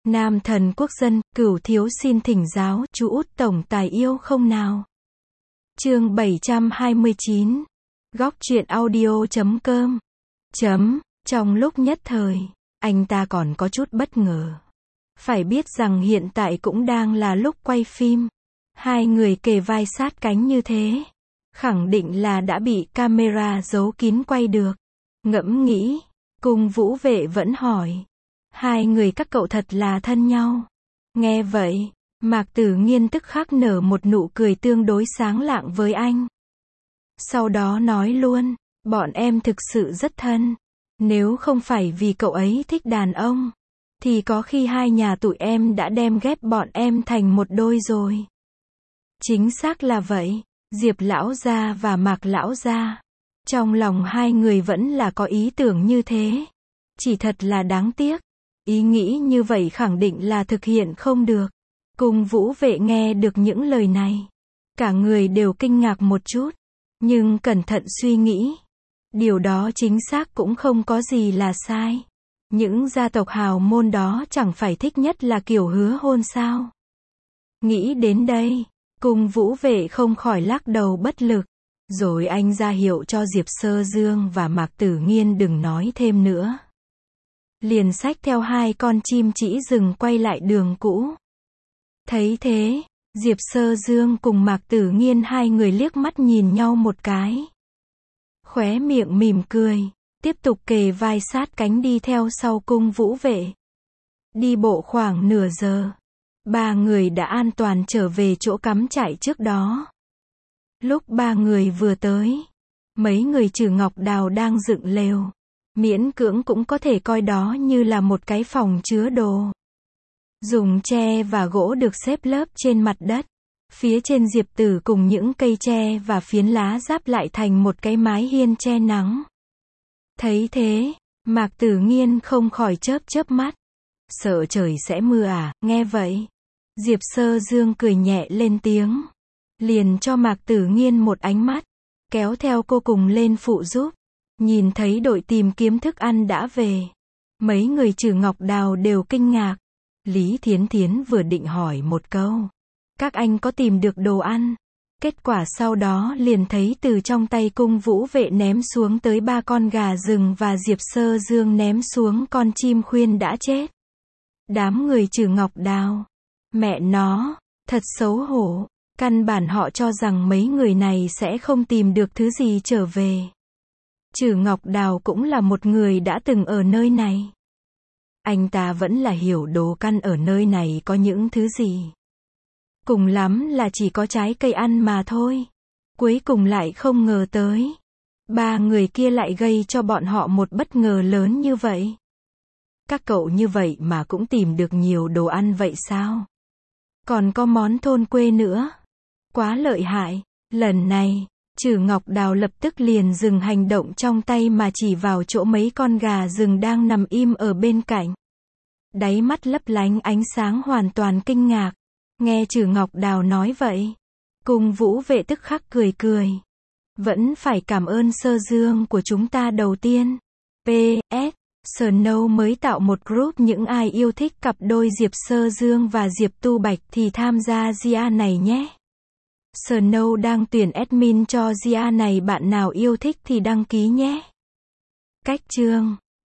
Nam thần quốc dân, Cửu thiếu xin thỉnh giáo, chú út tổng tài yêu không nào? Chương 729. Góc truyện audio.com. Trong lúc nhất thời, anh ta còn có chút bất ngờ. Phải biết rằng hiện tại cũng đang là lúc quay phim. Hai người kề vai sát cánh như thế. Khẳng định là đã bị camera giấu kín quay được. Ngẫm nghĩ, Cung Vũ Vệ vẫn hỏi. Hai người các cậu thật là thân nhau. Nghe vậy, Mạc Tử Nghiên tức khắc nở một nụ cười tương đối sáng lạng với anh. Sau đó nói luôn, bọn em thực sự rất thân. Nếu không phải vì cậu ấy thích đàn ông, thì có khi hai nhà tụi em đã đem ghép bọn em thành một đôi rồi. Chính xác là vậy, Diệp lão gia và Mạc lão gia. Trong lòng hai người vẫn là có ý tưởng như thế. Chỉ thật là đáng tiếc. Ý nghĩ như vậy khẳng định là thực hiện không được. Cung Vũ Vệ nghe được những lời này. Cả người đều kinh ngạc một chút. Nhưng cẩn thận suy nghĩ. Điều đó chính xác cũng không có gì là sai. Những gia tộc hào môn đó chẳng phải thích nhất là kiểu hứa hôn sao. Nghĩ đến đây, Cung Vũ Vệ không khỏi lắc đầu bất lực. Rồi anh ra hiệu cho Diệp Sơ Dương và Mạc Tử Nghiên đừng nói thêm nữa. Liền xách theo hai con chim chỉ rừng quay lại đường cũ. Thấy thế, Diệp Sơ Dương cùng Mạc Tử Nghiên hai người liếc mắt nhìn nhau một cái. Khóe miệng mỉm cười, tiếp tục kề vai sát cánh đi theo sau Cung Vũ Vệ. Đi bộ khoảng nửa giờ, ba người đã an toàn trở về chỗ cắm trại trước đó. Lúc ba người vừa tới, mấy người trừ Ngọc Đào đang dựng lều. Miễn cưỡng cũng có thể coi đó như là một cái phòng chứa đồ. Dùng tre và gỗ được xếp lớp trên mặt đất. Phía trên Diệp Tử cùng những cây tre và phiến lá giáp lại thành một cái mái hiên che nắng. Thấy thế, Mạc Tử Nghiên không khỏi chớp mắt. Sợ trời sẽ mưa à? Nghe vậy, Diệp Sơ Dương cười nhẹ lên tiếng. Liền cho Mạc Tử Nghiên một ánh mắt. Kéo theo cô cùng lên phụ giúp. Nhìn thấy đội tìm kiếm thức ăn đã về. Mấy người trừ Ngọc Đào đều kinh ngạc. Lý Thiến Thiến vừa định hỏi một câu. Các anh có tìm được đồ ăn? Kết quả sau đó liền thấy từ trong tay Cung Vũ Vệ ném xuống tới 3 con gà rừng và Diệp Sơ Dương ném xuống con chim khuyên đã chết. Đám người trừ Ngọc Đào. Mẹ nó, thật xấu hổ. Căn bản họ cho rằng mấy người này sẽ không tìm được thứ gì trở về. Trừ Ngọc Đào cũng là một người đã từng ở nơi này. Anh ta vẫn là hiểu đồ căn ở nơi này có những thứ gì. Cùng lắm là chỉ có trái cây ăn mà thôi. Cuối cùng lại không ngờ tới. Ba người kia lại gây cho bọn họ một bất ngờ lớn như vậy. Các cậu như vậy mà cũng tìm được nhiều đồ ăn vậy sao? Còn có món thôn quê nữa. Quá lợi hại. Lần này, trừ Ngọc Đào lập tức liền dừng hành động trong tay mà chỉ vào chỗ mấy con gà rừng đang nằm im ở bên cạnh. Đáy mắt lấp lánh ánh sáng hoàn toàn kinh ngạc. Nghe trừ Ngọc Đào nói vậy, Cung Vũ Vệ tức khắc cười. Vẫn phải cảm ơn Sơ Dương của chúng ta đầu tiên. PS, Snow mới tạo một group những ai yêu thích cặp đôi Diệp Sơ Dương và Diệp Tu Bạch thì tham gia GA này nhé. Snow đang tuyển admin cho GA này, bạn nào yêu thích thì đăng ký nhé. Cách chương